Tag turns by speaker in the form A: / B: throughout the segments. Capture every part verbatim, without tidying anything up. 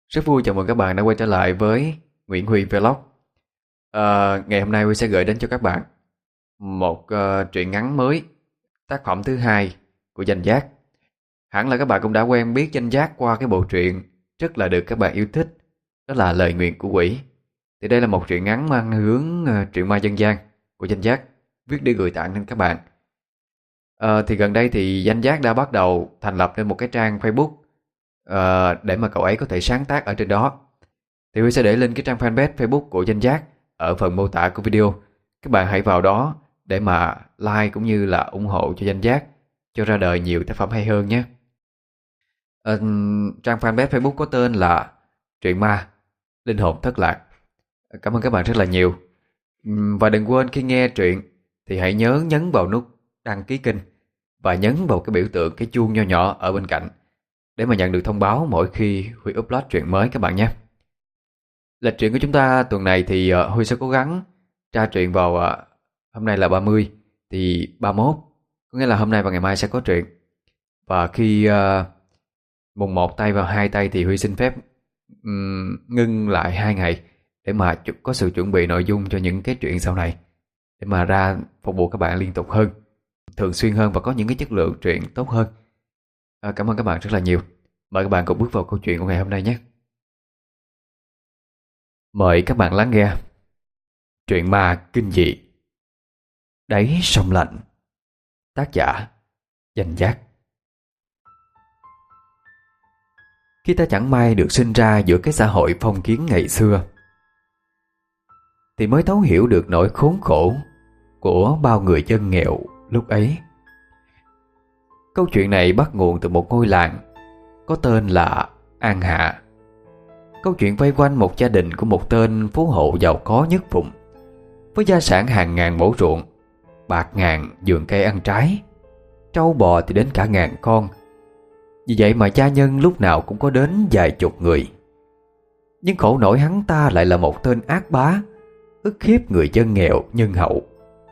A: Rất vui chào mừng các bạn đã quay trở lại với Nguyễn Huy Vlog. Ờ, Ngày hôm nay Huy sẽ gửi đến cho các bạn một ờ, truyện ngắn mới, tác phẩm thứ hai của Danh Giác. Hẳn là các bạn cũng đã quen biết Danh Giác qua cái bộ truyện rất là được các bạn yêu thích, đó là Lời Nguyền của Quỷ. Thì đây là một truyện ngắn mang hướng ờ, truyện ma dân gian của Danh Giác, viết để gửi tặng đến các bạn. Ờ, thì gần đây thì Danh Giác đã bắt đầu thành lập nên một cái trang Facebook ờ, để mà cậu ấy có thể sáng tác ở trên đó. Thì Huy sẽ để lên cái trang fanpage Facebook của Danh Giác ở phần mô tả của video. Các bạn hãy vào đó để mà like cũng như là ủng hộ cho Danh Giác, cho ra đời nhiều tác phẩm hay hơn nhé. Ờ, Trang fanpage Facebook có tên là Truyện Ma Linh Hồn Thất Lạc. Cảm ơn các bạn rất là nhiều. Ừm, Và đừng quên khi nghe truyện thì hãy nhớ nhấn vào nút đăng ký kênh và nhấn vào cái biểu tượng cái chuông nho nhỏ ở bên cạnh để mà nhận được thông báo mỗi khi Huy upload truyện mới các bạn nhé. Lịch truyện của chúng ta tuần này thì uh, Huy sẽ cố gắng ra truyện vào uh, hôm nay là ba mươi, thì ba mươi mốt, có nghĩa là hôm nay và ngày mai sẽ có truyện. Và khi uh, mùng một tay vào hai tay thì Huy xin phép um, ngưng lại hai ngày để mà chu- có sự chuẩn bị nội dung cho những cái truyện sau này, để mà ra phục vụ các bạn liên tục hơn, thường xuyên hơn và có những cái chất lượng truyện tốt hơn. À, cảm ơn các bạn rất là nhiều. Mời các bạn cùng bước vào câu chuyện của ngày hôm nay nhé. Mời các bạn lắng nghe Truyện ma kinh dị Đáy sông lạnh. Tác giả Danh Giác. Khi ta chẳng may được sinh ra giữa cái xã hội phong kiến ngày xưa thì mới thấu hiểu được nỗi khốn khổ của bao người dân nghèo lúc ấy. Câu chuyện này bắt nguồn từ một ngôi làng có tên là An Hạ. Câu chuyện vây quanh một gia đình của một tên phú hộ giàu có nhất vùng, với gia sản hàng ngàn mẫu ruộng, bạc ngàn vườn cây ăn trái, trâu bò thì đến cả ngàn con. Vì vậy mà gia nhân lúc nào cũng có đến vài chục người. Nhưng khổ nổi hắn ta lại là một tên ác bá, ức hiếp người dân nghèo nhân hậu.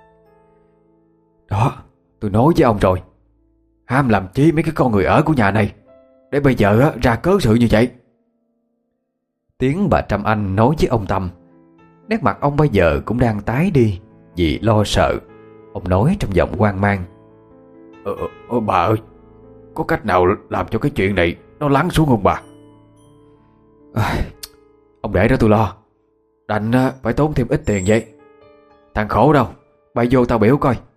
A: Đó, tôi nói với ông rồi, ham làm chi mấy cái con người ở của nhà này, để bây giờ ra cớ sự như vậy. Tiếng bà Trâm Anh nói với ông Tâm. Nét mặt ông bây giờ cũng đang tái đi vì lo sợ. Ông nói trong giọng hoang mang: ờ, ờ, Bà ơi, có cách nào làm cho cái chuyện này nó lắng xuống không bà? À, ông để đó tôi lo. Đành phải tốn thêm ít tiền vậy. Thằng khổ đâu, bay vô tao biểu coi.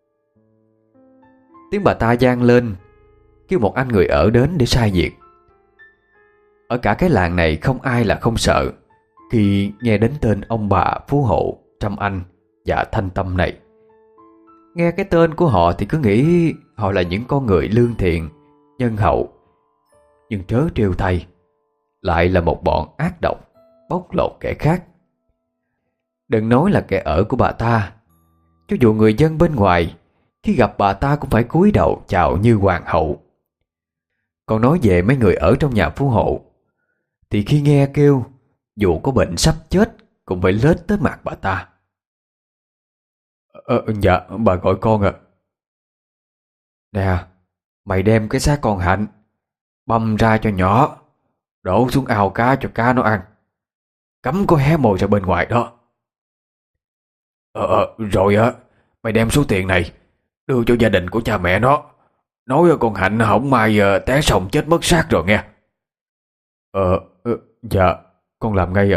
A: Tiếng bà ta vang lên, kêu một anh người ở đến để sai việc. Ở cả cái làng này không ai là không sợ khi nghe đến tên ông bà phú hộ Trâm Anh và Thanh Tâm này. Nghe cái tên của họ thì cứ nghĩ họ là những con người lương thiện, nhân hậu. Nhưng trớ trêu thay, lại là một bọn ác độc, bóc lột kẻ khác. Đừng nói là kẻ ở của bà ta, cho dù người dân bên ngoài khi gặp bà ta cũng phải cúi đầu chào như hoàng hậu. Còn nói về mấy người ở trong nhà phú hộ thì khi nghe kêu dù có bệnh sắp chết cũng phải lết tới mặt bà ta. Ờ, dạ, bà gọi con à. Nè, mày đem cái xác con Hạnh băm ra cho nhỏ, đổ xuống ao cá cho cá nó ăn, cấm có hé mồi ra bên ngoài đó. Ờ, ờ rồi á, mày đem số tiền này đưa cho gia đình của cha mẹ nó, nói con Hạnh hổng may té sông chết mất xác rồi nghe. Ờ, ờ dạ, con làm ngay ạ.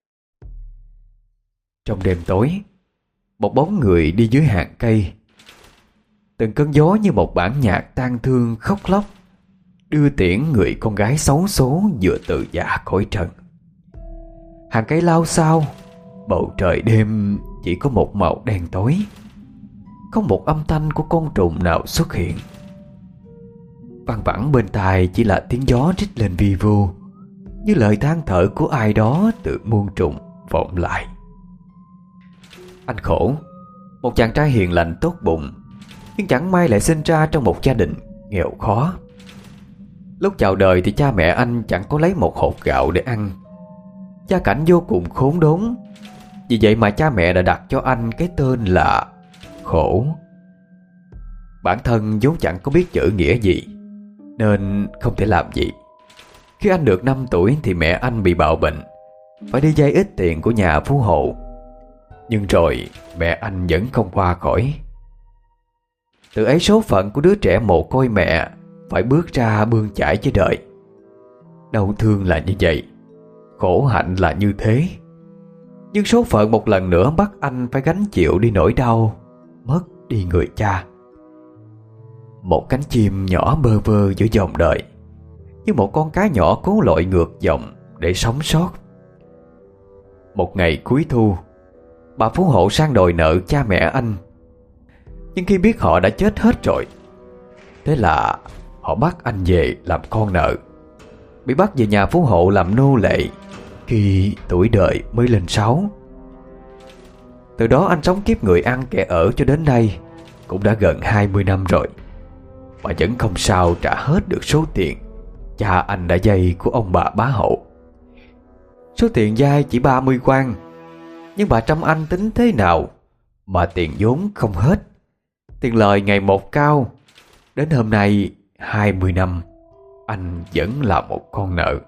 A: Trong đêm tối, một bóng người đi dưới hàng cây. Từng cơn gió như một bản nhạc tang thương khóc lóc đưa tiễn người con gái xấu số vừa từ giã cõi trần. Hàng cây lao xao, bầu trời đêm chỉ có một màu đen tối, không một âm thanh của con trùng nào xuất hiện. Văng vẳng bên tai chỉ là tiếng gió rít lên vi vu, như lời than thở của ai đó từ muôn trùng vọng lại. Anh khổ, một chàng trai hiền lành tốt bụng, nhưng chẳng may lại sinh ra trong một gia đình nghèo khó. Lúc chào đời thì cha mẹ anh chẳng có lấy một hột gạo để ăn. Gia cảnh vô cùng khốn đốn. Vì vậy mà cha mẹ đã đặt cho anh cái tên là Khổ. Bản thân vốn chẳng có biết chữ nghĩa gì nên không thể làm gì. Khi anh được năm tuổi thì mẹ anh bị bạo bệnh, phải đi vay ít tiền của nhà phú hộ. Nhưng rồi mẹ anh vẫn không qua khỏi. Từ ấy số phận của đứa trẻ mồ côi mẹ phải bước ra bươn chải với đời. Đau thương là như vậy, khổ hạnh là như thế. Nhưng số phận một lần nữa bắt anh phải gánh chịu đi nỗi đau mất đi người cha. Một cánh chim nhỏ bơ vơ giữa dòng đời, như một con cá nhỏ cố lội ngược dòng để sống sót. Một ngày cuối thu, bà phú hộ sang đòi nợ cha mẹ anh. Nhưng khi biết họ đã chết hết rồi, thế là họ bắt anh về làm con nợ, bị bắt về nhà phú hộ làm nô lệ khi tuổi đời mới lên sáu. Từ đó anh sống kiếp người ăn kẻ ở cho đến nay cũng đã gần hai mươi năm rồi, mà vẫn không sao trả hết được số tiền cha anh đã vay của ông bà bá hộ. Số tiền vay chỉ ba mươi quan, nhưng bà Trâm Anh tính thế nào mà tiền vốn không hết, tiền lời ngày một cao. Đến hôm nay hai mươi năm, anh vẫn là một con nợ.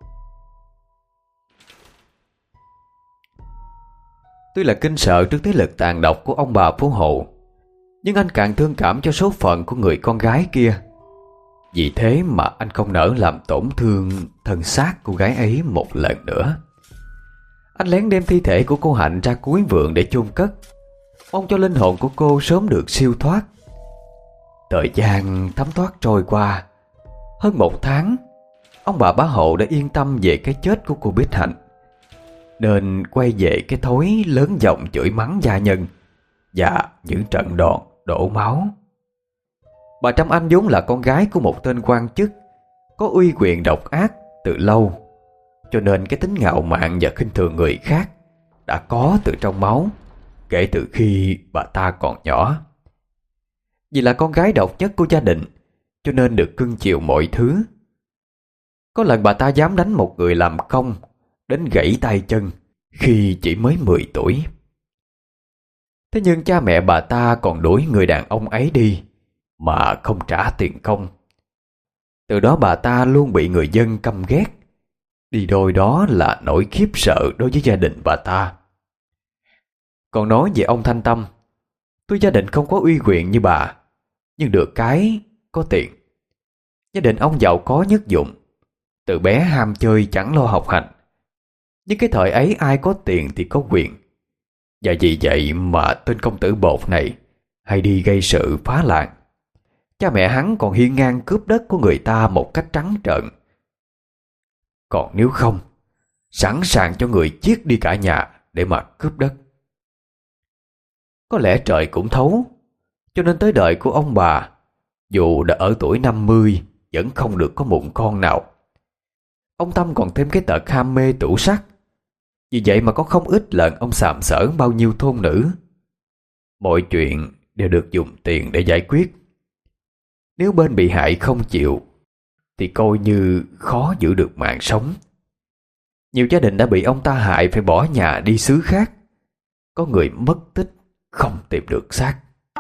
A: Tuy là kinh sợ trước thế lực tàn độc của ông bà phú hộ, nhưng anh càng thương cảm cho số phận của người con gái kia. Vì thế mà anh không nỡ làm tổn thương thân xác cô gái ấy một lần nữa. Anh lén đem thi thể của cô Hạnh ra cuối vườn để chôn cất, mong cho linh hồn của cô sớm được siêu thoát. Thời gian thấm thoát trôi qua. Hơn một tháng, ông bà bá hộ đã yên tâm về cái chết của cô Bích Hạnh, nên quay về cái thói lớn giọng chửi mắng gia nhân và những trận đòn đổ máu. Bà Trâm Anh vốn là con gái của một tên quan chức có uy quyền độc ác từ lâu, cho nên cái tính ngạo mạn và khinh thường người khác đã có từ trong máu kể từ khi bà ta còn nhỏ. Vì là con gái độc nhất của gia đình, cho nên được cưng chiều mọi thứ. Có lần bà ta dám đánh một người làm công đến gãy tay chân khi chỉ mới mười tuổi. Thế nhưng cha mẹ bà ta còn đuổi người đàn ông ấy đi mà không trả tiền công. Từ đó bà ta luôn bị người dân căm ghét. Đi đôi đó là nỗi khiếp sợ đối với gia đình bà ta. Còn nói về ông Thanh Tâm, tuy gia đình không có uy quyền như bà, nhưng được cái có tiền. Gia đình ông giàu có nhất dụng, từ bé ham chơi chẳng lo học hành. Nhưng cái thời ấy ai có tiền thì có quyền, và vì vậy mà tên công tử bột này hay đi gây sự phá làng. Cha mẹ hắn còn hiên ngang cướp đất của người ta một cách trắng trợn. Còn nếu không, sẵn sàng cho người giết đi cả nhà để mà cướp đất. Có lẽ trời cũng thấu, cho nên tới đời của ông bà, dù đã ở tuổi năm mươi vẫn không được có mụn con nào. Ông Tâm còn thêm cái tật ham mê tủ sắc. Vì vậy mà có không ít lần ông sàm sỡ bao nhiêu thôn nữ. Mọi chuyện đều được dùng tiền để giải quyết. Nếu bên bị hại không chịu thì coi như khó giữ được mạng sống. Nhiều gia đình đã bị ông ta hại phải bỏ nhà đi xứ khác. Có người mất tích không tìm được xác.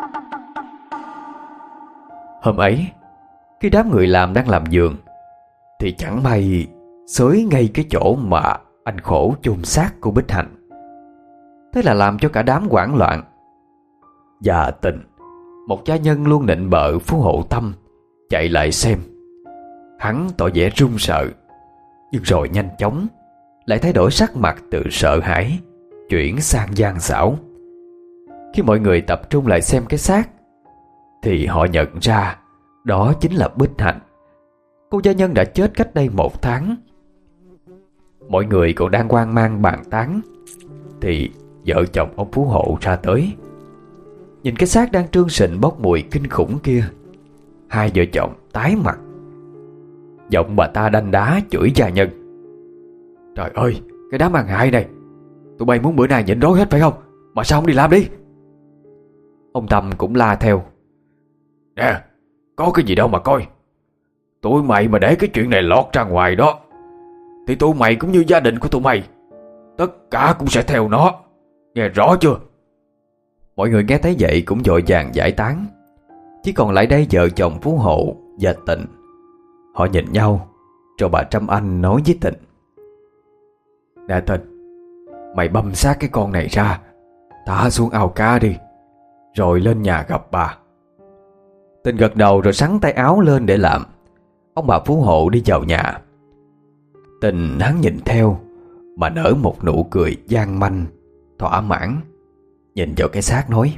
A: Hôm ấy, khi đám người làm đang làm giường, thì chẳng may xới ngay cái chỗ mà anh khổ chôn xác của Bích Hạnh. Thế là làm cho cả đám hoảng loạn. Và Tình, một gia nhân luôn nịnh bợ phú hộ Tâm, chạy lại xem. Hắn tỏ vẻ run sợ, nhưng rồi nhanh chóng lại thay đổi sắc mặt từ sợ hãi chuyển sang gian xảo. Khi mọi người tập trung lại xem cái xác, thì họ nhận ra đó chính là Bích Hạnh. Cô gia nhân đã chết cách đây một tháng. Mọi người còn đang hoang mang bàn tán, thì vợ chồng ông phú hộ ra tới. Nhìn cái xác đang trương sình bốc mùi kinh khủng kia, hai vợ chồng tái mặt. Giọng bà ta đanh đá chửi gia nhân: "Trời ơi, cái đám ăn hại này, tụi bay muốn bữa nay nhịn đói hết phải không? Mà sao không đi làm đi?" Ông Tâm cũng la theo: "Nè, có cái gì đâu mà coi. Tụi mày mà để cái chuyện này lọt ra ngoài đó, thì tụi mày cũng như gia đình của tụi mày, tất cả cũng sẽ theo nó. Nghe rõ chưa?" Mọi người nghe thấy vậy cũng vội vàng giải tán. Chỉ còn lại đây vợ chồng phú hộ và Tịnh. Họ nhìn nhau Rồi bà Trâm Anh nói với Tình: "Nè Tình, mày băm xác cái con này ra, thả xuống ao cá đi, rồi lên nhà gặp bà." Tình gật đầu rồi xắn tay áo lên để làm. Ông bà phú hộ đi vào nhà. Tình hắn nhìn theo mà nở một nụ cười gian manh, thỏa mãn, nhìn vào cái xác nói: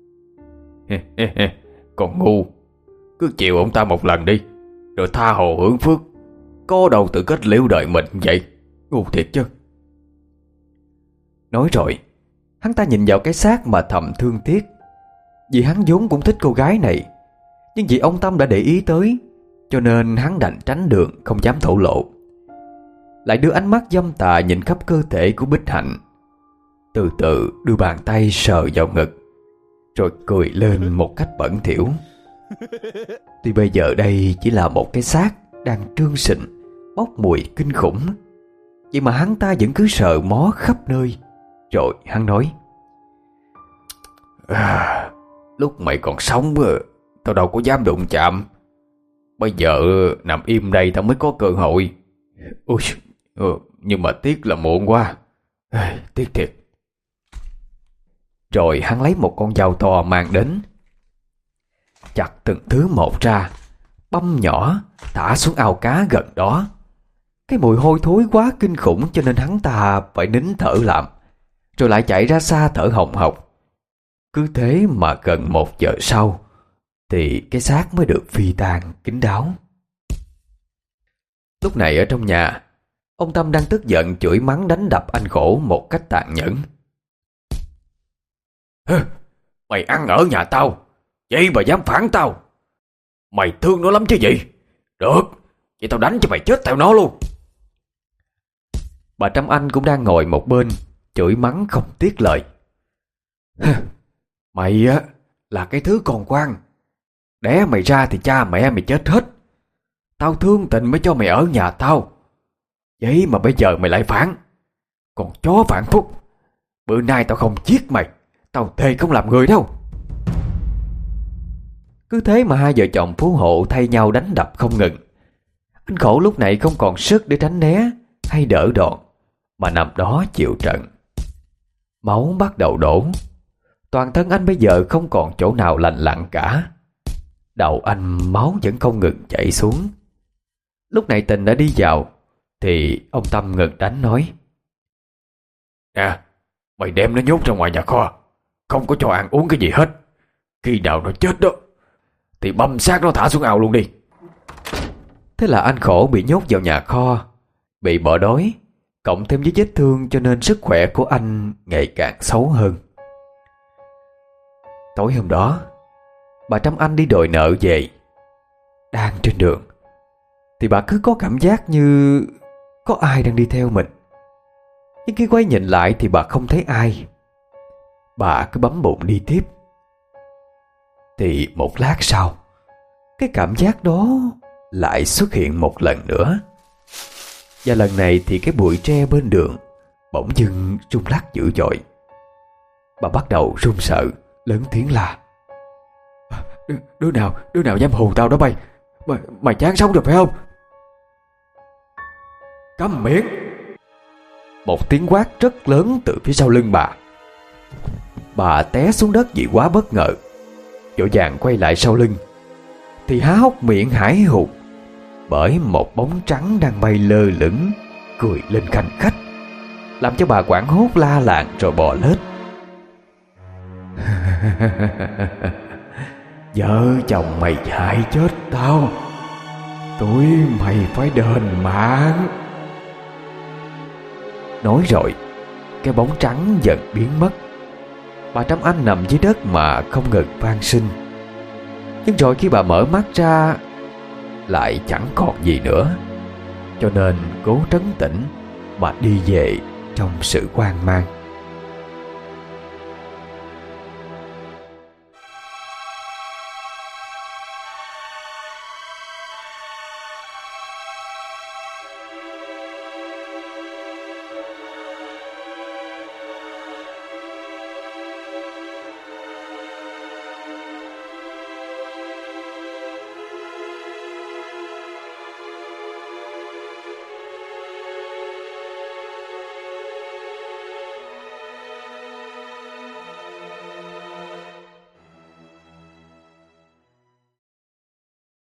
A: "Còn ngu, cứ chịu ông ta một lần đi, rồi tha hồ hưởng phước. Có đâu tự kết liễu đời mình vậy, ngu thiệt chứ." Nói rồi, hắn ta nhìn vào cái xác mà thầm thương tiếc. Vì hắn vốn cũng thích cô gái này, nhưng vì ông Tâm đã để ý tới, cho nên hắn đành tránh đường, không dám thổ lộ. Lại đưa ánh mắt dâm tà nhìn khắp cơ thể của Bích Hạnh, từ từ đưa bàn tay sờ vào ngực, rồi cười lên một cách bẩn thỉu. Tuy bây giờ đây chỉ là một cái xác đang trương sình, bốc mùi kinh khủng, vậy mà hắn ta vẫn cứ sờ mó khắp nơi. Rồi hắn nói: à, "Lúc mày còn sống, tao đâu có dám đụng chạm. Bây giờ nằm im đây tao mới có cơ hội. Ui, ừ, nhưng mà tiếc là muộn quá. Ê, tiếc thiệt." Rồi hắn lấy một con dao to mang đến, chặt từng thứ một ra, băm nhỏ, thả xuống ao cá gần đó. Cái mùi hôi thối quá kinh khủng cho nên hắn ta phải nín thở làm, rồi lại chạy ra xa thở hồng hộc. Cứ thế mà gần một giờ sau thì cái xác mới được phi tang kín đáo. Lúc này ở trong nhà, ông Tâm đang tức giận chửi mắng đánh đập anh Khổ một cách tàn nhẫn. "Mày ăn ở nhà tao, vậy mà dám phản tao. Mày thương nó lắm chứ gì? Được, vậy tao đánh cho mày chết theo nó luôn." Bà Trâm Anh cũng đang ngồi một bên, chửi mắng không tiếc lời. "Mày á là cái thứ con quan, đẻ mày ra thì cha mẹ mày chết hết. Tao thương tình mới cho mày ở nhà tao, vậy mà bây giờ mày lại phản. Còn chó phản phúc, bữa nay tao không giết mày, tao thề không làm người đâu." Cứ thế mà hai vợ chồng phú hộ thay nhau đánh đập không ngừng. Anh Khổ lúc này không còn sức để tránh né hay đỡ đòn, mà nằm đó chịu trận. Máu bắt đầu đổ. Toàn thân anh bây giờ không còn chỗ nào lành lặn cả. Đầu anh máu vẫn không ngừng chảy xuống. Lúc này Tình đã đi vào, thì ông Tâm ngừng đánh nói: "Nè, mày đem nó nhốt ra ngoài nhà kho, không có cho ăn uống cái gì hết. Khi nào nó chết đó thì băm xác nó thả xuống ao luôn đi." Thế là anh Khổ bị nhốt vào nhà kho, bị bỏ đói, cộng thêm với vết thương cho nên sức khỏe của anh ngày càng xấu hơn. Tối hôm đó, bà Trâm Anh đi đòi nợ về. Đang trên đường thì bà cứ có cảm giác như có ai đang đi theo mình. Nhưng khi quay nhìn lại thì bà không thấy ai. Bà cứ bấm bụng đi tiếp. Thì một lát sau, cái cảm giác đó lại xuất hiện một lần nữa. Và lần này thì cái bụi tre bên đường bỗng dưng rung lắc dữ dội. Bà bắt đầu run sợ, lớn tiếng là: Đ- Đứa nào, đứa nào dám hù tao đó bay? Mày, mày chán sống rồi phải không? Câm miệng! Một tiếng quát rất lớn từ phía sau lưng bà. Bà té xuống đất vì quá bất ngờ, vội vàng quay lại sau lưng thì há hốc miệng hãi hùng bởi một bóng trắng đang bay lơ lửng cười lên khanh khách, làm cho bà hoảng hốt la làng rồi bò lết. Vợ chồng mày hại chết tao, tụi mày phải đền mạng. Nói rồi, cái bóng trắng dần biến mất. Bà Trâm Anh nằm dưới đất mà không ngừng van xin. Nhưng rồi khi bà mở mắt ra lại chẳng còn gì nữa, cho nên cố trấn tĩnh mà đi về trong sự hoang mang.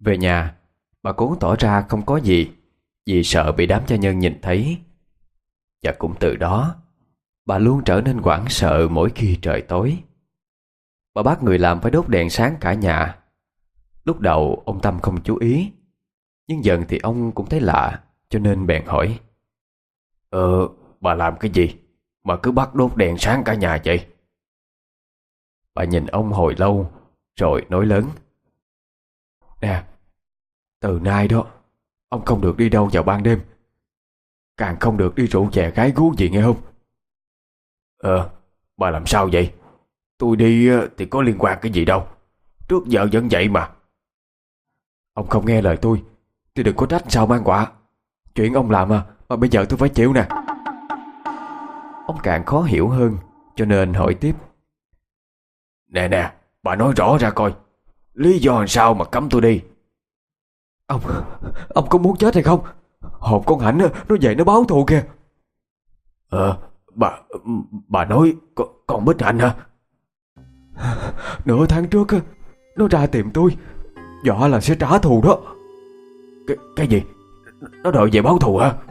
A: Về nhà, bà cố tỏ ra không có gì vì sợ bị đám gia nhân nhìn thấy. Và cũng từ đó, bà luôn trở nên hoảng sợ mỗi khi trời tối. Bà bắt người làm phải đốt đèn sáng cả nhà. Lúc đầu ông Tâm không chú ý, nhưng dần thì ông cũng thấy lạ, cho nên bèn hỏi: Ờ, bà làm cái gì mà cứ bắt đốt đèn sáng cả nhà vậy? Bà nhìn ông hồi lâu rồi nói lớn: Nè, từ nay đó, ông không được đi đâu vào ban đêm, càng không được đi rượu chè gái gú gì nghe không? Ờ, bà làm sao vậy? Tôi đi thì có liên quan cái gì đâu, trước giờ vẫn vậy mà. Ông không nghe lời tôi thì đừng có trách sao mang quả. Chuyện ông làm à, mà bây giờ tôi phải chịu nè. Ông càng khó hiểu hơn, cho nên hỏi tiếp: Nè nè, bà nói rõ ra coi, lý do làm sao mà cấm tôi đi? Ông, ông có muốn chết hay không? Hồn con Hạnh nó về nó báo thù kìa. Ờ, bà, bà nói con, con Bích Hạnh hả? Nửa tháng trước nó ra tìm tôi, dọa là sẽ trả thù đó. Cái, cái gì? Nó đòi về báo thù hả?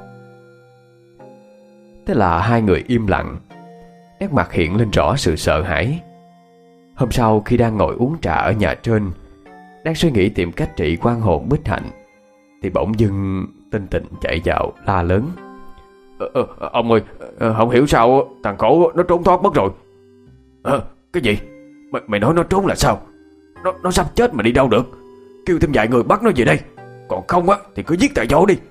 A: Thế là hai người im lặng, nét mặt hiện lên rõ sự sợ hãi. Hôm sau khi đang ngồi uống trà ở nhà trên, đang suy nghĩ tìm cách trị quan hồn Bích Hạnh, thì bỗng dưng Tinh Tịnh chạy vào la lớn: ờ, ờ, Ông ơi, không hiểu sao thằng cổ nó trốn thoát mất rồi. Ờ, cái gì? Mày, mày nói nó trốn là sao? Nó, nó sắp chết mà đi đâu được? Kêu thêm vài người bắt nó về đây, còn không á thì cứ giết tại chỗ đi.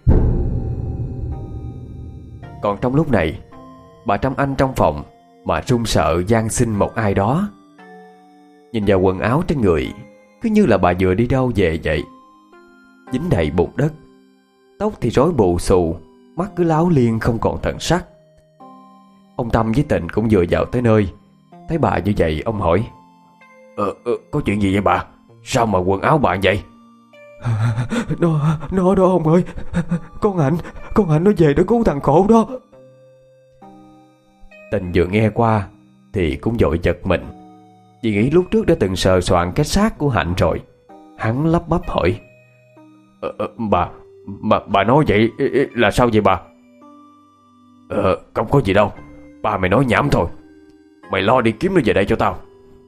A: Còn trong lúc này, bà Trâm Anh trong phòng mà run sợ van xin một ai đó. Nhìn vào quần áo trên người, cứ như là bà vừa đi đâu về vậy, dính đầy bùn đất. Tóc thì rối bù xù, mắt cứ láo liên không còn thần sắc. Ông Tâm với Tịnh cũng vừa vào tới nơi, thấy bà như vậy ông hỏi: Ờ, ờ có chuyện gì vậy bà? Sao mà quần áo bà vậy? Nó, nó đó ông ơi, con Hạnh, con Hạnh nó về nó cứu thằng khổ đó. Tình vừa nghe qua thì cũng vội giật mình, vì nghĩ lúc trước đã từng sờ soạn cái xác của Hạnh rồi. Hắn lắp bắp hỏi: ờ, ờ, bà, bà, bà nói vậy là sao vậy bà? Ờ, không có gì đâu, bà mày nói nhảm thôi. Mày lo đi kiếm nó về đây cho tao.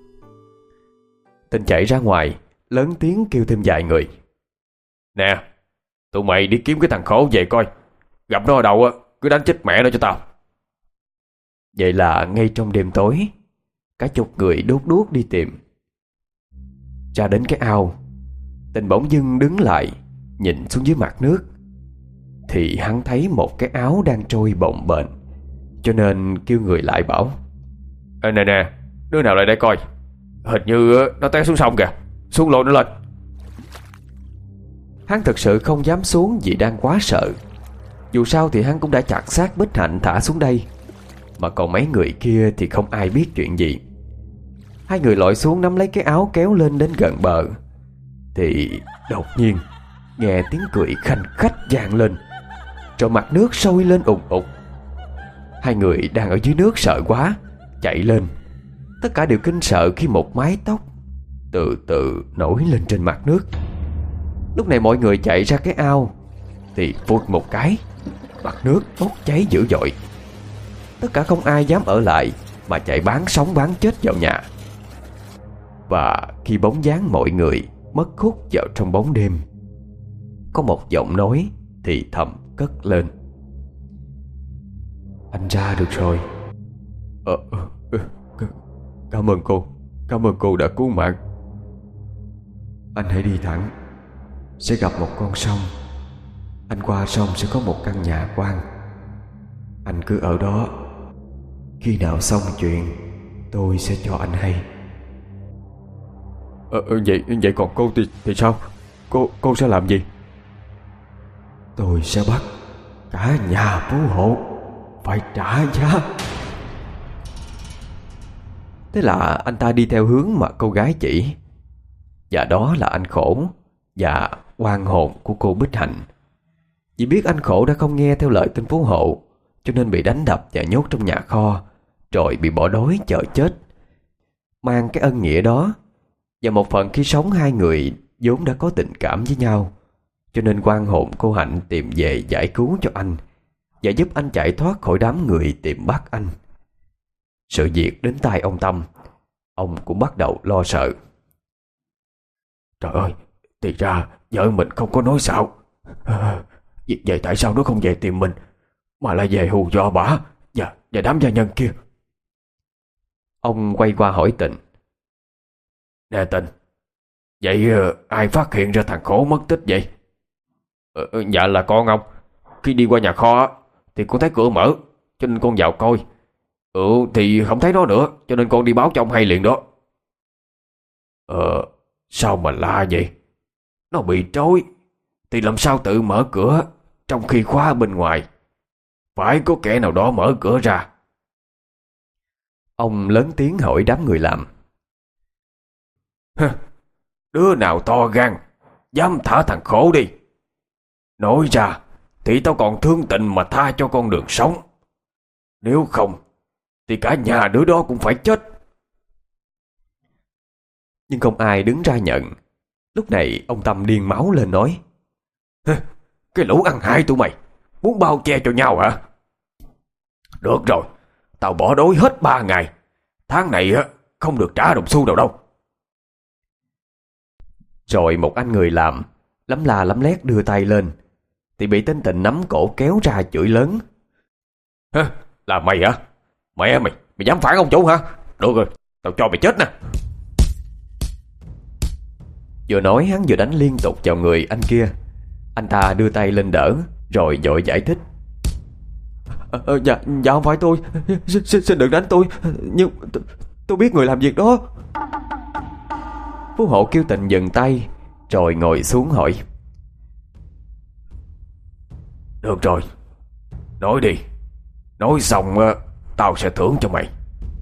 A: Tình chạy ra ngoài, lớn tiếng kêu thêm vài người: Nè, tụi mày đi kiếm cái thằng khổ về coi, gặp nó ở đâu á cứ đánh chết mẹ nó cho tao. Vậy là ngay trong đêm tối, cả chục người đốt đuốc đi tìm. Ra đến cái ao, Tình bỗng dưng đứng lại, nhìn xuống dưới mặt nước, thì hắn thấy một cái áo đang trôi bồng bềnh, cho nên kêu người lại bảo: Ê, nè nè, đứa nào lại đây coi, hình như nó té xuống sông kìa, xuống lôi nó lên. Hắn thực sự không dám xuống vì đang quá sợ. Dù sao thì hắn cũng đã chặt xác Bích Hạnh thả xuống đây, mà còn mấy người kia thì không ai biết chuyện gì. Hai người lội xuống nắm lấy cái áo kéo lên đến gần bờ, thì đột nhiên nghe tiếng cười khanh khách vang lên, rồi mặt nước sôi lên ùn ùn. Hai người đang ở dưới nước sợ quá, chạy lên. Tất cả đều kinh sợ khi một mái tóc từ từ nổi lên trên mặt nước. Lúc này mọi người chạy ra cái ao, thì vụt một cái, mặt nước bốc cháy dữ dội. Tất cả không ai dám ở lại, mà chạy bán sống bán chết vào nhà. Và khi bóng dáng mọi người mất hút vào trong bóng đêm, có một giọng nói thì thầm cất lên: Anh ra được rồi. Ờ, ờ, cảm ơn cô, cảm ơn cô đã cứu mạng. Anh hãy đi thẳng, sẽ gặp một con sông. Anh qua sông sẽ có một căn nhà quan. Anh cứ ở đó, khi nào xong chuyện tôi sẽ cho anh hay. Ờ, vậy vậy còn cô thì, thì sao? Cô cô sẽ làm gì? Tôi sẽ bắt cả nhà phú hộ phải trả giá. Thế là anh ta đi theo hướng mà cô gái chỉ, và đó là anh Khổ và oan hồn của cô Bích Hạnh. Vì biết anh Khổ đã không nghe theo lời tên phú hộ, cho nên bị đánh đập và nhốt trong nhà kho, rồi bị bỏ đói chờ chết. Mang cái ân nghĩa đó, và một phần khi sống hai người
B: vốn đã có tình cảm với nhau, cho nên oan hồn cô Hạnh tìm về giải cứu cho anh và giúp anh chạy thoát khỏi đám người tìm bắt anh. Sự việc đến tai ông Tâm, ông cũng bắt đầu lo sợ.
C: Trời ơi, thì ra vợ mình không có nói xạo. À, vậy tại sao nó không về tìm mình mà lại về hù dọa bả và, và đám gia nhân kia?
B: Ông quay qua hỏi Tịnh.
C: Nè Tịnh, vậy ai phát hiện ra thằng Khổ mất tích vậy?
A: Ờ, dạ là con ông. Khi đi qua nhà kho thì con thấy cửa mở, cho nên con vào coi. Ừ thì không thấy nó nữa, cho nên con đi báo cho ông hay liền đó.
C: Ờ, sao mà lạ vậy? Nó bị trói thì làm sao tự mở cửa trong khi khóa bên ngoài? Phải có kẻ nào đó mở cửa ra.
B: Ông lớn tiếng hỏi đám người làm.
C: Đứa nào to gan dám thả thằng Khổ đi? Nói ra thì tao còn thương Tình mà tha cho con đường sống. Nếu không thì cả nhà đứa đó cũng phải chết.
B: Nhưng không ai đứng ra nhận. Lúc này ông Tâm điên máu lên nói.
C: Cái lũ ăn hại tụi mày muốn bao che cho nhau hả? Được rồi, tao bỏ đói hết ba ngày. Tháng này không được trả đồng xu nào đâu.
B: Rồi một anh người làm lắm la lắm lét đưa tay lên thì bị tên Tịnh nắm cổ kéo ra chửi lớn.
C: Hả? Là mày hả? Mẹ mày, mày dám phản ông chủ hả? Được rồi, tao cho mày chết nè.
B: Vừa nói hắn vừa đánh liên tục vào người anh kia. Anh ta đưa tay lên đỡ rồi vội giải thích. À, à, dạ, dạ không phải tôi. Xin, xin, xin đừng đánh tôi. Nhưng tôi biết người làm việc đó. Phú hộ kêu Tịnh dừng tay rồi ngồi xuống hỏi.
C: Được rồi, nói đi. Nói xong tao sẽ thưởng cho mày.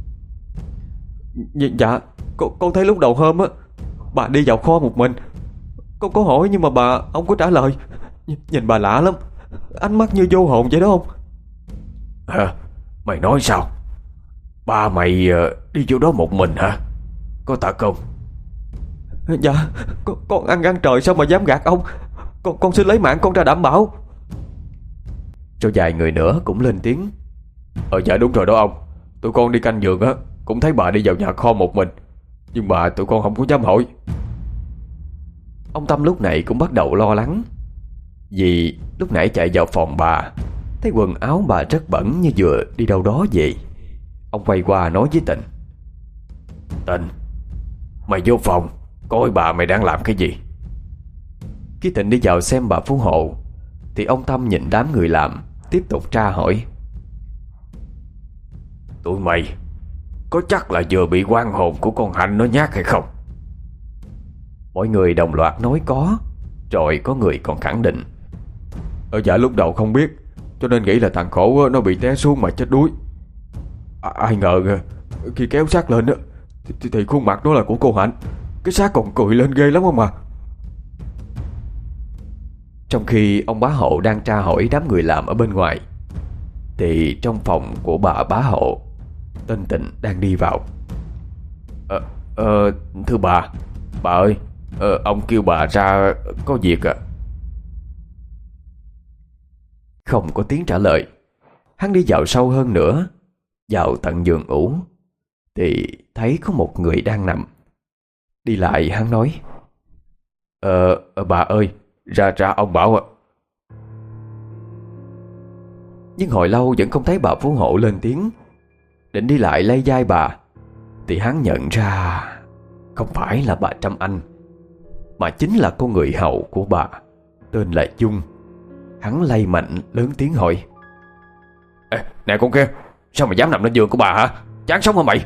B: Dạ, con, con thấy lúc đầu hôm á bà đi vào kho một mình. Con có hỏi nhưng mà bà không có trả lời. Nhìn bà lạ lắm, ánh mắt như vô hồn vậy đó ông.
C: Hả? Mày nói sao? Ba mày đi vô đó một mình hả? Có thật không?
B: Dạ, con, con ăn gan trời sao mà dám gạt ông. Con, con xin lấy mạng con ra đảm bảo. Rồi vài người nữa cũng lên tiếng.
A: Ờ dạ đúng rồi đó ông. Tụi con đi canh giường á cũng thấy bà đi vào nhà kho một mình, nhưng mà tụi con không có dám hỏi.
B: Ông Tâm lúc này cũng bắt đầu lo lắng, vì lúc nãy chạy vào phòng bà thấy quần áo bà rất bẩn như vừa đi đâu đó vậy. Ông quay qua nói với Tịnh.
C: Tịnh, mày vô phòng coi bà mày đang làm cái gì.
B: Khi Tịnh đi vào xem bà phú hộ thì ông Tâm nhìn đám người làm tiếp tục tra hỏi.
C: Tụi mày có chắc là vừa bị oan hồn của con Hạnh nó nhát hay không?
B: Mọi người đồng loạt nói có. Rồi có người còn khẳng định.
A: Ờ dạ lúc đầu không biết, cho nên nghĩ là thằng Khổ nó bị té xuống mà chết đuối. À, ai ngờ khi kéo xác lên thì, thì khuôn mặt đó là của cô Hạnh. Cái xác còn cười lên ghê lắm không mà.
B: Trong khi ông bá hộ đang tra hỏi đám người làm ở bên ngoài thì trong phòng của bà bá hộ, tên Tịnh đang đi vào.
A: Ờ, ờ thưa bà. Bà ơi, ờ, ông kêu bà ra có việc à?
B: Không có tiếng trả lời. Hắn đi vào sâu hơn nữa, vào tận giường ủ thì thấy có một người đang nằm. Đi lại hắn nói.
A: Ờ, bà ơi, ra ra ông bảo ạ.
B: Nhưng hồi lâu vẫn không thấy bà phú hộ lên tiếng. Định đi lại lay vai bà thì hắn nhận ra không phải là bà Trâm Anh, mà chính là con người hầu của bà, tên là Dung. Hắn lay mạnh lớn tiếng hỏi.
A: Ê, nè con kia, sao mày dám nằm lên giường của bà hả? Chán sống hả mày?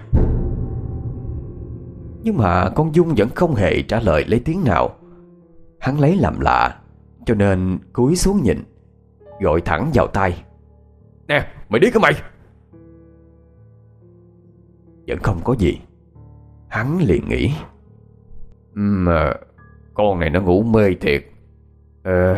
B: Nhưng mà con Dung vẫn không hề trả lời lấy tiếng nào. Hắn lấy làm lạ, cho nên cúi xuống nhìn, gọi thẳng vào tai.
A: Nè, mày điếc hả mày?
B: Vẫn không có gì. Hắn liền nghĩ.
A: Mà con này nó ngủ mê thiệt. Ờ,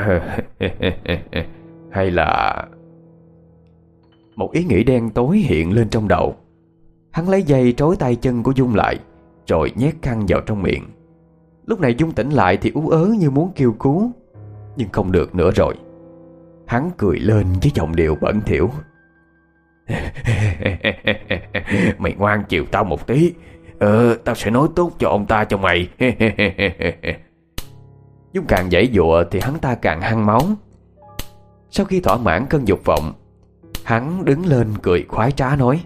A: hay là...
B: Một ý nghĩ đen tối hiện lên trong đầu. Hắn lấy dây trói tay chân của Dung lại, rồi nhét khăn vào trong miệng. Lúc này Dung tỉnh lại thì ú ớ như muốn kêu cứu, nhưng không được nữa rồi. Hắn cười lên với giọng điệu bẩn thỉu.
C: Mày ngoan chiều tao một tí. Ờ, tao sẽ nói tốt cho ông ta cho mày.
B: Dung càng giãy giụa thì hắn ta càng hăng máu. Sau khi thỏa mãn cơn dục vọng, hắn đứng lên cười khoái trá nói: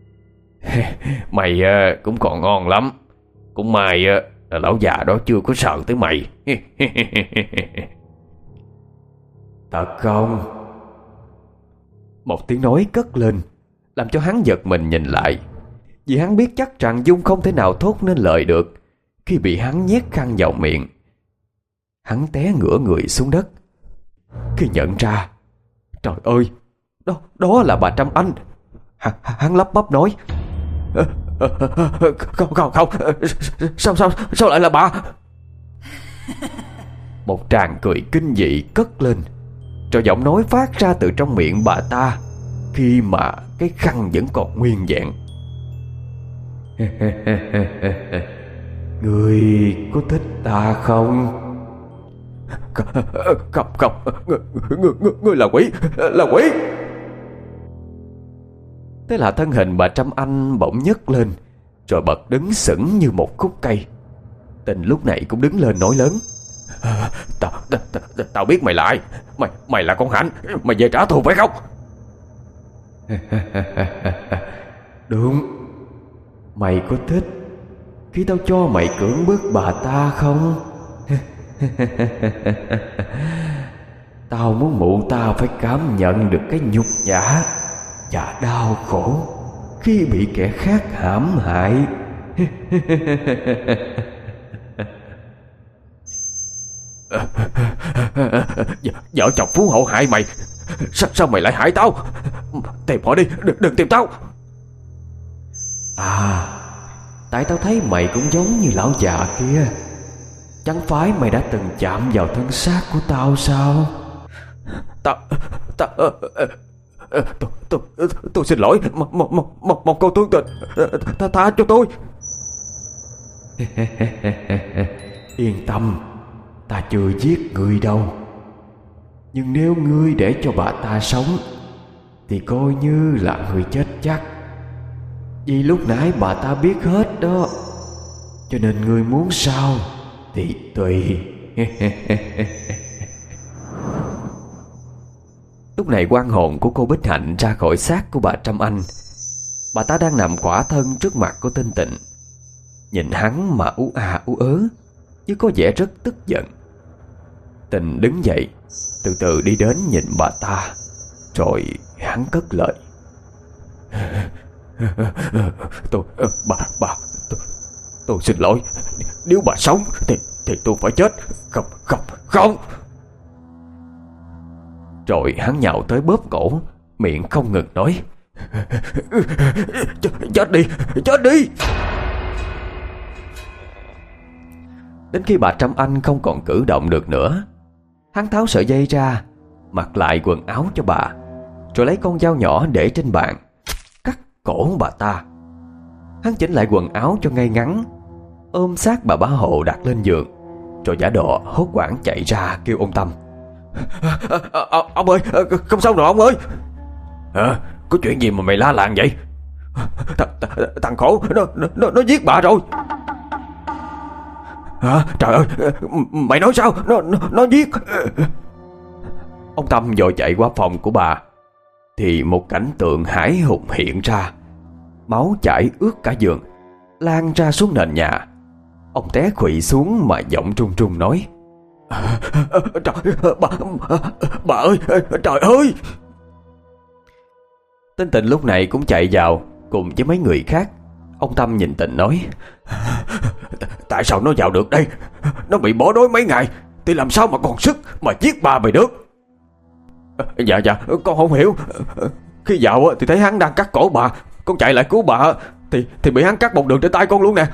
C: Mày uh, cũng còn ngon lắm. Cũng may uh, là lão già đó chưa có sợ tới mày.
B: Thật không? Một tiếng nói cất lên, làm cho hắn giật mình nhìn lại. Vì hắn biết chắc rằng Dung không thể nào thốt nên lời được khi bị hắn nhét khăn vào miệng. Hắn té ngửa người xuống đất. Khi nhận ra, trời ơi, đó, đó là bà Trâm Anh. Hắn, hắn lắp bắp nói: Không, không, không, sao, sao, sao lại là bà? Một tràng cười kinh dị cất lên, rồi giọng nói phát ra từ trong miệng bà ta khi mà cái khăn vẫn còn nguyên vẹn. Ngươi có thích ta không? Không, không, ngươi, ngươi, ngươi, ngươi là quỷ, là quỷ. Thế là thân hình bà Trâm Anh bỗng nhấc lên, rồi bật đứng sững như một khúc cây. Tình lúc này cũng đứng lên nói lớn:
C: Tao, tao, tao, tao biết mày là ai. Mày, mày là con Hạnh. Mày về trả thù phải không?
B: Đúng. Mày có thích khi tao cho mày cưỡng bức bà ta không? Tao muốn mụ tao phải cảm nhận được cái nhục nhã và đau khổ khi bị kẻ khác hãm hại.
C: Vợ chồng phú hộ hại mày. Sao, sao mày lại hại tao? Tìm họ đi, đừng, đừng tìm tao.
B: À, tại tao thấy mày cũng giống như lão già kia. Chẳng phải mày đã từng chạm vào thân xác của tao sao?
C: Tao, tao, tôi, tôi, tôi xin lỗi. Mong, mong, mong, mong cô thương tình, tha, tha cho tôi.
B: Yên tâm, ta chưa giết ngươi đâu. Nhưng nếu ngươi để cho bà ta sống thì coi như là ngươi chết chắc. Vì lúc nãy bà ta biết hết đó, cho nên ngươi muốn sao thì tùy. Lúc này oan hồn của cô Bích Hạnh ra khỏi xác của bà Trâm Anh. Bà ta đang nằm khỏa thân trước mặt của Tinh Tịnh, nhìn hắn mà ú à ú ớ, chứ có vẻ rất tức giận. Tình đứng dậy, từ từ đi đến nhìn bà ta, rồi hắn cất lời:
C: Tôi, bà, bà, tôi, tôi xin lỗi. Nếu bà sống thì, thì tôi phải chết. Không, không, không.
B: Rồi hắn nhào tới bóp cổ, miệng không ngừng nói:
C: Ch Chết đi, chết đi.
B: Đến khi bà Trâm Anh không còn cử động được nữa, hắn tháo sợi dây ra, mặc lại quần áo cho bà, rồi lấy con dao nhỏ để trên bàn, cắt cổ bà ta. Hắn chỉnh lại quần áo cho ngay ngắn, ôm xác bà Bá Hộ đặt lên giường, rồi giả đò hốt hoảng chạy ra kêu ông Tâm:
C: à, à, à, Ông ơi, không sao rồi ông ơi. À, có chuyện gì mà mày la làng vậy? Th th Thằng khổ nó, nó, nó giết bà rồi. À, trời ơi, mày nói sao? Nó, nó, nó giết.
B: Ông Tâm vội chạy qua phòng của bà, thì một cảnh tượng hãi hùng hiện ra. Máu chảy ướt cả giường, lan ra xuống nền nhà. Ông té khuỵu xuống mà giọng trung trung nói:
C: Trời, bà, bà ơi, trời ơi.
B: Tinh Tịnh lúc này cũng chạy vào cùng với mấy người khác. Ông Tâm nhìn Tịnh nói:
C: Tại sao nó vào được đây? Nó bị bỏ đói mấy ngày thì làm sao mà còn sức mà giết bà mày được? Dạ dạ, con không hiểu. Khi vào thì thấy hắn đang cắt cổ bà, con chạy lại cứu bà thì thì bị hắn cắt một đường trên tay con luôn nè.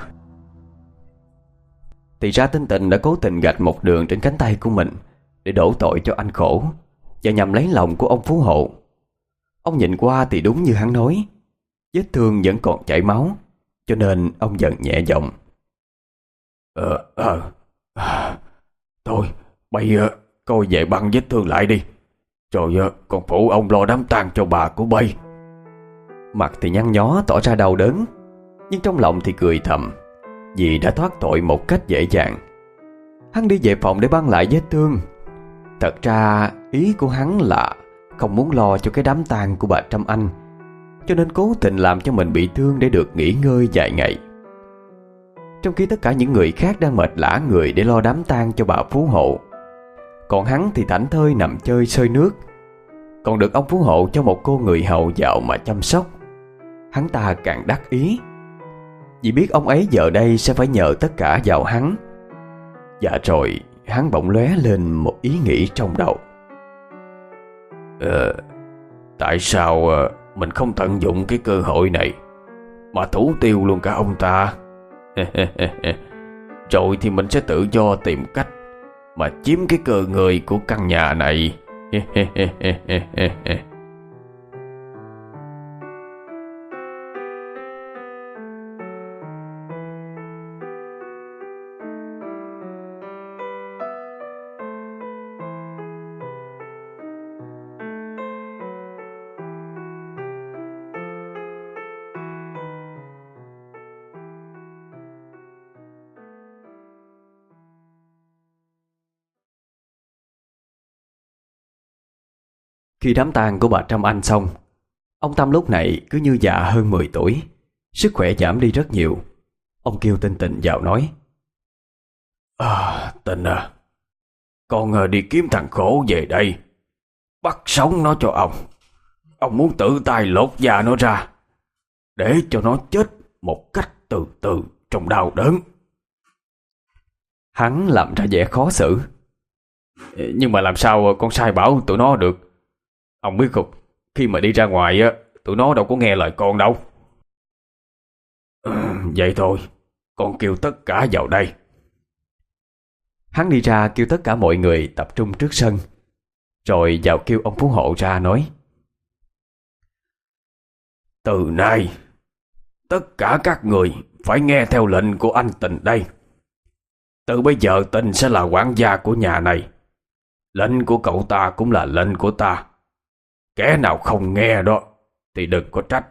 B: Thì ra Tinh Tịnh đã cố tình gạch một đường trên cánh tay của mình để đổ tội cho anh khổ, và nhằm lấy lòng của ông Phú Hộ. Ông nhìn qua thì đúng như hắn nói, vết thương vẫn còn chảy máu, cho nên ông giận nhẹ giọng:
C: Ờ, ờ, Bây uh, coi về băng vết thương lại đi, rồi uh, còn phụ ông lo đám tang cho bà của bay.
B: Mặt thì nhăn nhó tỏ ra đau đớn, nhưng trong lòng thì cười thầm, vì đã thoát tội một cách dễ dàng. Hắn đi về phòng để băng lại vết thương. Thật ra ý của hắn là không muốn lo cho cái đám tang của bà Trâm Anh, cho nên cố tình làm cho mình bị thương để được nghỉ ngơi vài ngày. Trong khi tất cả những người khác đang mệt lả người để lo đám tang cho bà Phú Hộ, còn hắn thì thảnh thơi nằm chơi sơi nước, còn được ông Phú Hộ cho một cô người hầu dạo mà chăm sóc. Hắn ta càng đắc ý, vì biết ông ấy giờ đây sẽ phải nhờ tất cả vào hắn. Dạ rồi hắn bỗng lóe lên một ý nghĩ trong đầu.
C: Ờ, tại sao uh, mình không tận dụng cái cơ hội này mà thủ tiêu luôn cả ông ta? Rồi thì mình sẽ tự do tìm cách mà chiếm cái cơ ngơi của căn nhà này.
B: Khi đám tang của bà Trâm Anh xong, ông Tâm lúc này cứ như già hơn mười tuổi, sức khỏe giảm đi rất nhiều. Ông kêu Tinh Tình vào nói:
C: À, Tình à, con đi kiếm thằng khổ về đây, bắt sống nó cho ông. Ông muốn tự tay lột da nó ra, để cho nó chết một cách từ từ trong đau đớn.
B: Hắn làm ra vẻ khó xử:
C: Nhưng mà làm sao con sai bảo tụi nó được? Ông biết không, khi mà đi ra ngoài á, tụi nó đâu có nghe lời con đâu. Ừ, vậy thôi, con kêu tất cả vào đây.
B: Hắn đi ra kêu tất cả mọi người tập trung trước sân, rồi vào kêu ông Phú Hộ ra nói:
C: Từ nay, tất cả các người phải nghe theo lệnh của anh Tình đây. Từ bây giờ Tình sẽ là quản gia của nhà này. Lệnh của cậu ta cũng là lệnh của ta. Kẻ nào không nghe đó thì đừng có trách.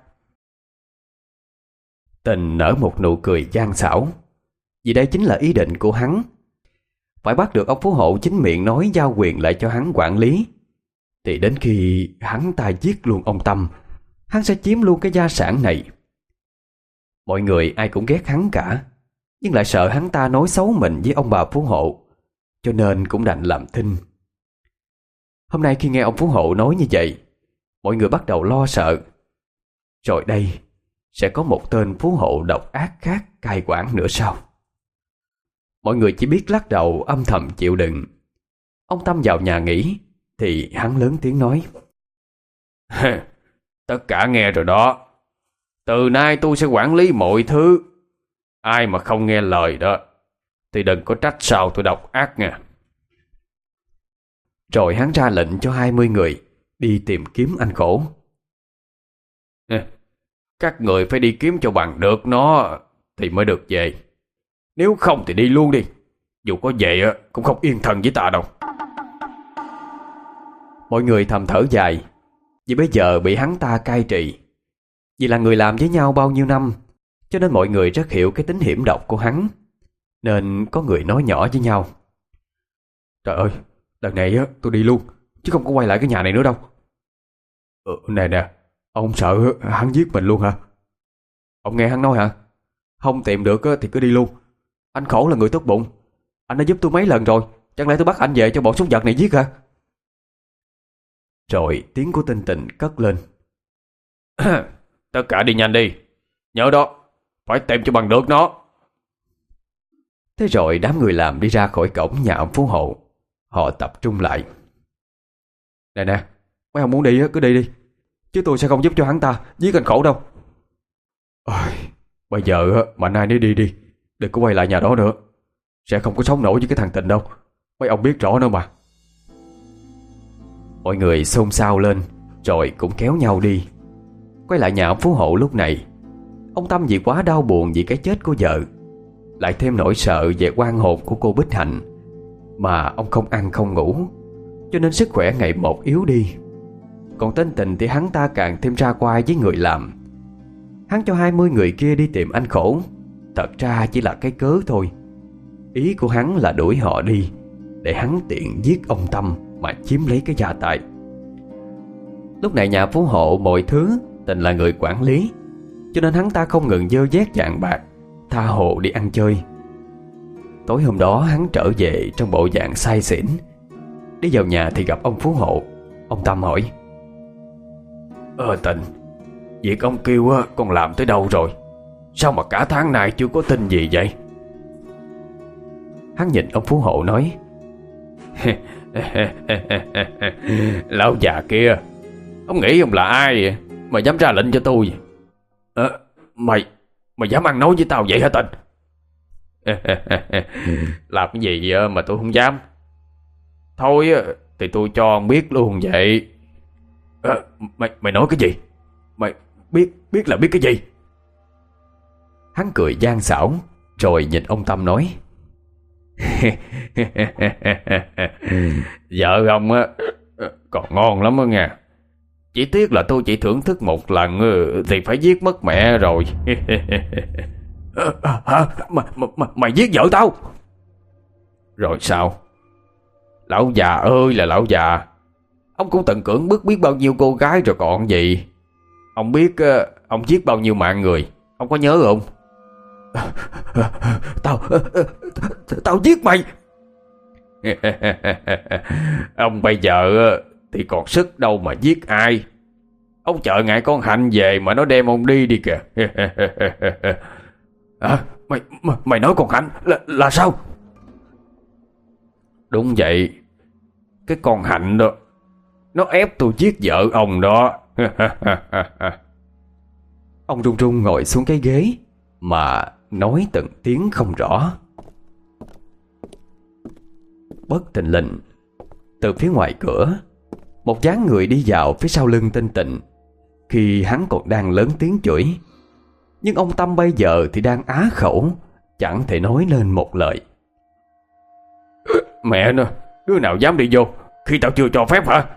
B: Tình nở một nụ cười gian xảo, vì đây chính là ý định của hắn. Phải bắt được ông Phú Hộ chính miệng nói giao quyền lại cho hắn quản lý, thì đến khi hắn ta giết luôn ông Tâm, hắn sẽ chiếm luôn cái gia sản này. Mọi người ai cũng ghét hắn cả, nhưng lại sợ hắn ta nói xấu mình với ông bà Phú Hộ, cho nên cũng đành làm thinh. Hôm nay khi nghe ông Phú Hộ nói như vậy, mọi người bắt đầu lo sợ. Rồi đây sẽ có một tên Phú Hộ độc ác khác cai quản nữa sao? Mọi người chỉ biết lắc đầu âm thầm chịu đựng. Ông Tâm vào nhà nghỉ thì hắn lớn tiếng nói:
C: Tất cả nghe rồi đó. Từ nay tôi sẽ quản lý mọi thứ. Ai mà không nghe lời đó thì đừng có trách sao tôi độc ác nha.
B: Rồi hắn ra lệnh cho hai mươi người đi tìm kiếm anh Khổ.
C: Các người phải đi kiếm cho bằng được nó thì mới được về. Nếu không thì đi luôn đi. Dù có về cũng không yên thân với ta đâu.
B: Mọi người thầm thở dài, vì bây giờ bị hắn ta cai trị. Vì là người làm với nhau bao nhiêu năm, cho nên mọi người rất hiểu cái tính hiểm độc của hắn. Nên có người nói nhỏ với nhau:
C: Trời ơi, lần này tôi đi luôn, chứ không có quay lại cái nhà này nữa đâu. Ừ, nè nè, ông sợ hắn giết mình luôn hả? Ông nghe hắn nói hả? Không tìm được thì cứ đi luôn. Anh Khổ là người tốt bụng, anh đã giúp tôi mấy lần rồi, chẳng lẽ tôi bắt anh về cho bọn súc vật này giết hả?
B: Rồi tiếng của Tinh Tình cất lên:
C: Tất cả đi nhanh đi, nhớ đó, phải tìm cho bằng được nó.
B: Thế rồi đám người làm đi ra khỏi cổng nhà ông Phú Hộ. Họ tập trung lại:
C: Nè nè, mấy ông muốn đi cứ đi đi, chứ tôi sẽ không giúp cho hắn ta giết anh Khổ đâu. Ôi, bây giờ mà nay đi đi đi, đừng có quay lại nhà đó nữa. Sẽ không có sống nổi với cái thằng Tình đâu, mấy ông biết rõ nữa mà.
B: Mọi người xôn xao lên, rồi cũng kéo nhau đi. Quay lại nhà ông Phú Hộ lúc này, ông Tâm vì quá đau buồn vì cái chết của vợ, lại thêm nỗi sợ về oan hồn của cô Bích Hạnh, mà ông không ăn không ngủ, cho nên sức khỏe ngày một yếu đi. Còn tên Tình thì hắn ta càng thêm ra quai với người làm. Hắn cho hai mươi người kia đi tìm anh Khổ, thật ra chỉ là cái cớ thôi. Ý của hắn là đuổi họ đi để hắn tiện giết ông Tâm mà chiếm lấy cái gia tài. Lúc này nhà phú hộ mọi thứ Tình là người quản lý, cho nên hắn ta không ngừng dơ dét vàng bạc, tha hồ đi ăn chơi. Tối hôm đó hắn trở về trong bộ dạng say xỉn. Đi vào nhà thì gặp ông phú hộ. Ông Tâm hỏi:
C: Ờ Tình, việc ông kêu con làm tới đâu rồi? Sao mà cả tháng nay chưa có tin gì vậy?
B: Hắn nhìn ông phú hộ nói:
C: Lão già kia, ông nghĩ ông là ai vậy mà dám ra lệnh cho tôi? À, mày Mày dám ăn nói với tao vậy hả Tình? Làm cái gì mà tôi không dám. Thôi thì tôi cho ông biết luôn vậy. À, mày mày nói cái gì? Mày biết biết là biết cái gì?
B: Hắn cười gian xảo rồi nhìn ông Tâm nói:
C: Vợ ông á còn ngon lắm đó nha. Chỉ tiếc là tôi chỉ thưởng thức một lần thì phải giết mất mẹ rồi. Hả? Mày, mày, mày giết vợ tao? Rồi sao? Lão già ơi là lão già, ông cũng từng cưỡng bức biết bao nhiêu cô gái rồi còn gì. Ông biết ông giết bao nhiêu mạng người, ông có nhớ không? Tao Tao giết mày. Ông bây giờ thì còn sức đâu mà giết ai. Ông chờ ngày con Hạnh về mà nó đem ông đi đi kìa. À, mày, mày mày nói con Hạnh là, là sao? Đúng vậy, cái con Hạnh đó, nó ép tôi giết vợ ông đó.
B: Ông run run ngồi xuống cái ghế mà nói từng tiếng không rõ. Bất thình lình, từ phía ngoài cửa, một dáng người đi vào phía sau lưng tên Tịnh. Khi hắn còn đang lớn tiếng chửi, nhưng ông Tâm bây giờ thì đang á khẩu, chẳng thể nói lên một lời.
C: Mẹ nó, đứa nào dám đi vô khi tao chưa cho phép hả?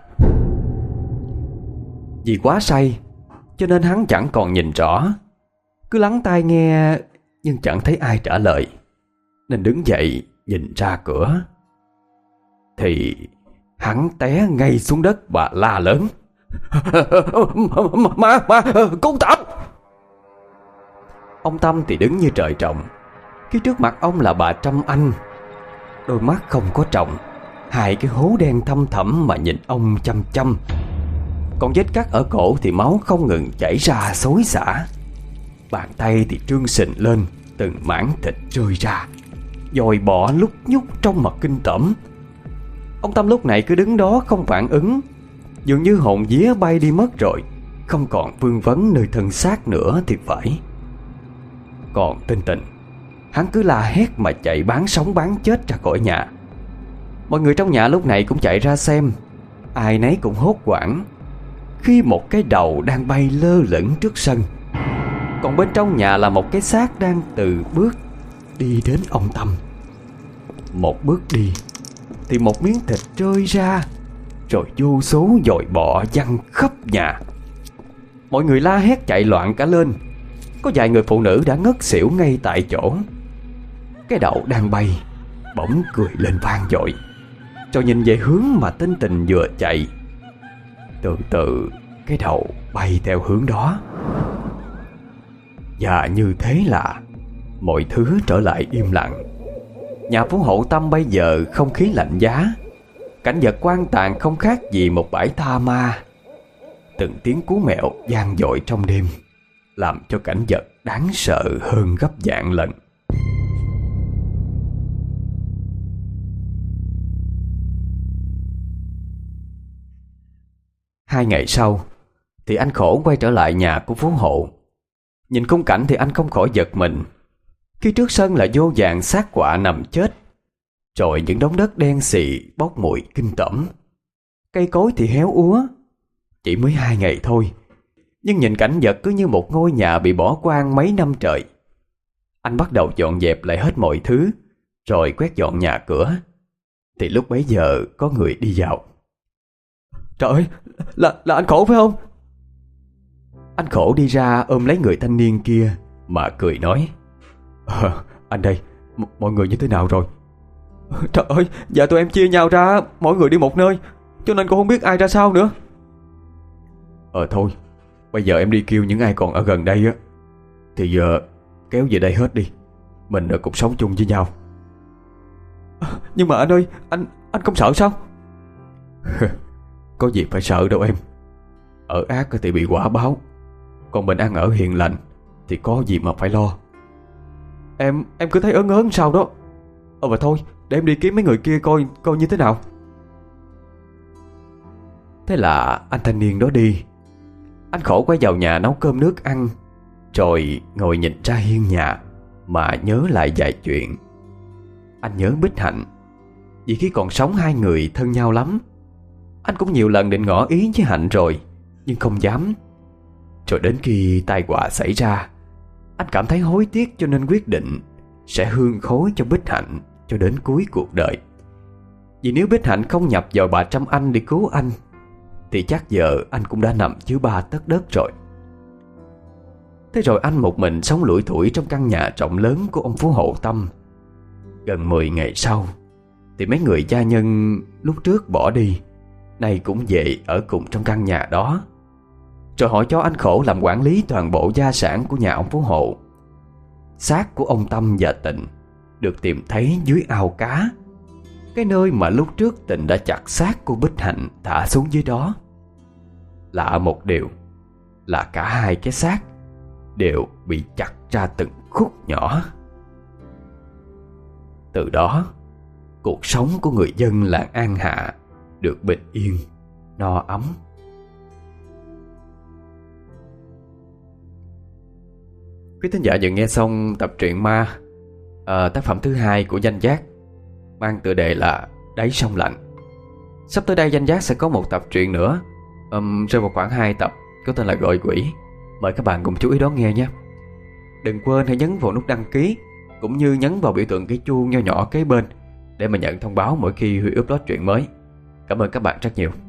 B: Vì quá say cho nên hắn chẳng còn nhìn rõ, cứ lắng tai nghe nhưng chẳng thấy ai trả lời, nên đứng dậy nhìn ra cửa. Thì hắn té ngay xuống đất và la lớn: Mà, mà, cô Tâm! Ông Tâm thì đứng như trời trồng. Phía trước mặt ông là bà Trâm Anh, đôi mắt không có tròng, hai cái hố đen thâm thẳm mà nhìn ông chăm chăm. Còn vết cắt ở cổ thì máu không ngừng chảy ra xối xả. Bàn tay thì trương sình lên, từng mảng thịt rơi ra, dòi bọ lúc nhúc trong mặt kinh tởm. Ông Tâm lúc này cứ đứng đó không phản ứng, dường như hồn vía bay đi mất rồi, không còn vương vấn nơi thân xác nữa thì phải. Còn tên Tịnh, hắn cứ la hét mà chạy bán sống bán chết ra khỏi nhà. Mọi người trong nhà lúc này cũng chạy ra xem, ai nấy cũng hốt hoảng khi một cái đầu đang bay lơ lửng trước sân. Còn bên trong nhà là một cái xác đang từ bước đi đến ông Tâm. Một bước đi thì một miếng thịt rơi ra, rồi vô số dòi bọ văng khắp nhà. Mọi người la hét chạy loạn cả lên. Có vài người phụ nữ đã ngất xỉu ngay tại chỗ. Cái đầu đang bay bỗng cười lên vang dội, rồi nhìn về hướng mà tên Tình vừa chạy. Từ từ cái đầu bay theo hướng đó. Và như thế là mọi thứ trở lại im lặng. Nhà phú hộ Tâm bây giờ không khí lạnh giá, cảnh vật quan tàn không khác gì một bãi tha ma. Từng tiếng cú mèo vang dội trong đêm, làm cho cảnh vật đáng sợ hơn gấp vạn lần. Hai ngày sau thì anh Khổ quay trở lại nhà của phú hộ. Nhìn khung cảnh thì anh không khỏi giật mình. Khi trước sân là vô vàn xác quạ nằm chết, rồi những đống đất đen xì bốc mùi kinh tởm. Cây cối thì héo úa. Chỉ mới hai ngày thôi, nhưng nhìn cảnh vật cứ như một ngôi nhà bị bỏ hoang mấy năm trời. Anh bắt đầu dọn dẹp lại hết mọi thứ, rồi quét dọn nhà cửa. thì lúc bấy giờ có người đi vào. Trời ơi, là, là anh Khổ phải không? Anh Khổ đi ra ôm lấy người thanh niên kia mà cười nói: à, anh đây, m- mọi người như thế nào rồi? Trời ơi, dạ tụi em chia nhau ra, mỗi người đi một nơi, cho nên cũng không biết ai ra sao nữa. Ờ thôi, bây giờ em đi kêu những ai còn ở gần đây á, thì giờ kéo về đây hết đi. Mình cùng sống chung với nhau. À, nhưng mà anh ơi, anh anh không sợ sao? Có gì phải sợ đâu em. Ở ác thì bị quả báo, còn mình ăn ở hiền lành thì có gì mà phải lo. Em em cứ thấy ớn ớn sao đó. Ờ và thôi, để em đi kiếm mấy người kia coi coi như thế nào. Thế là anh thanh niên đó đi. Anh Khổ quay vào nhà nấu cơm nước ăn, rồi ngồi nhìn ra hiên nhà mà nhớ lại vài chuyện. Anh nhớ Bích Hạnh, vì khi còn sống hai người thân nhau lắm. Anh cũng nhiều lần định ngỏ ý với Hạnh rồi, nhưng không dám. Rồi đến khi tai họa xảy ra, anh cảm thấy hối tiếc cho nên quyết định sẽ hương khói cho Bích Hạnh cho đến cuối cuộc đời. Vì nếu Bích Hạnh không nhập vào bà Trăm Anh để cứu anh, thì chắc giờ anh cũng đã nằm dưới ba tấc đất rồi. Thế rồi anh một mình sống lủi thủi trong căn nhà rộng lớn của ông Phú Hộ Tâm. Gần mười ngày sau thì mấy người gia nhân lúc trước bỏ đi nay cũng về ở cùng trong căn nhà đó. Rồi họ cho anh Khổ làm quản lý toàn bộ gia sản của nhà ông Phú Hộ. Xác của ông Tâm và Tịnh được tìm thấy dưới ao cá, cái nơi mà lúc trước Tịnh đã chặt xác của Bích Hạnh thả xuống dưới đó. Lạ một điều là cả hai cái xác đều bị chặt ra từng khúc nhỏ. Từ đó, cuộc sống của người dân làng An Hạ được bình yên, no ấm. Quý thính giả vừa nghe xong tập truyện ma, à, tác phẩm thứ hai của Danh Giác, mang tựa đề là Đáy Sông Lạnh. Sắp tới đây Danh Giác sẽ có một tập truyện nữa, um, rơi vào khoảng hai tập, có tên là Gọi Quỷ. Mời các bạn cùng chú ý đón nghe nhé. Đừng quên hãy nhấn vào nút đăng ký, cũng như nhấn vào biểu tượng cái chuông nho nhỏ kế bên để mà nhận thông báo mỗi khi Huy upload truyện mới. Cảm ơn các bạn rất nhiều.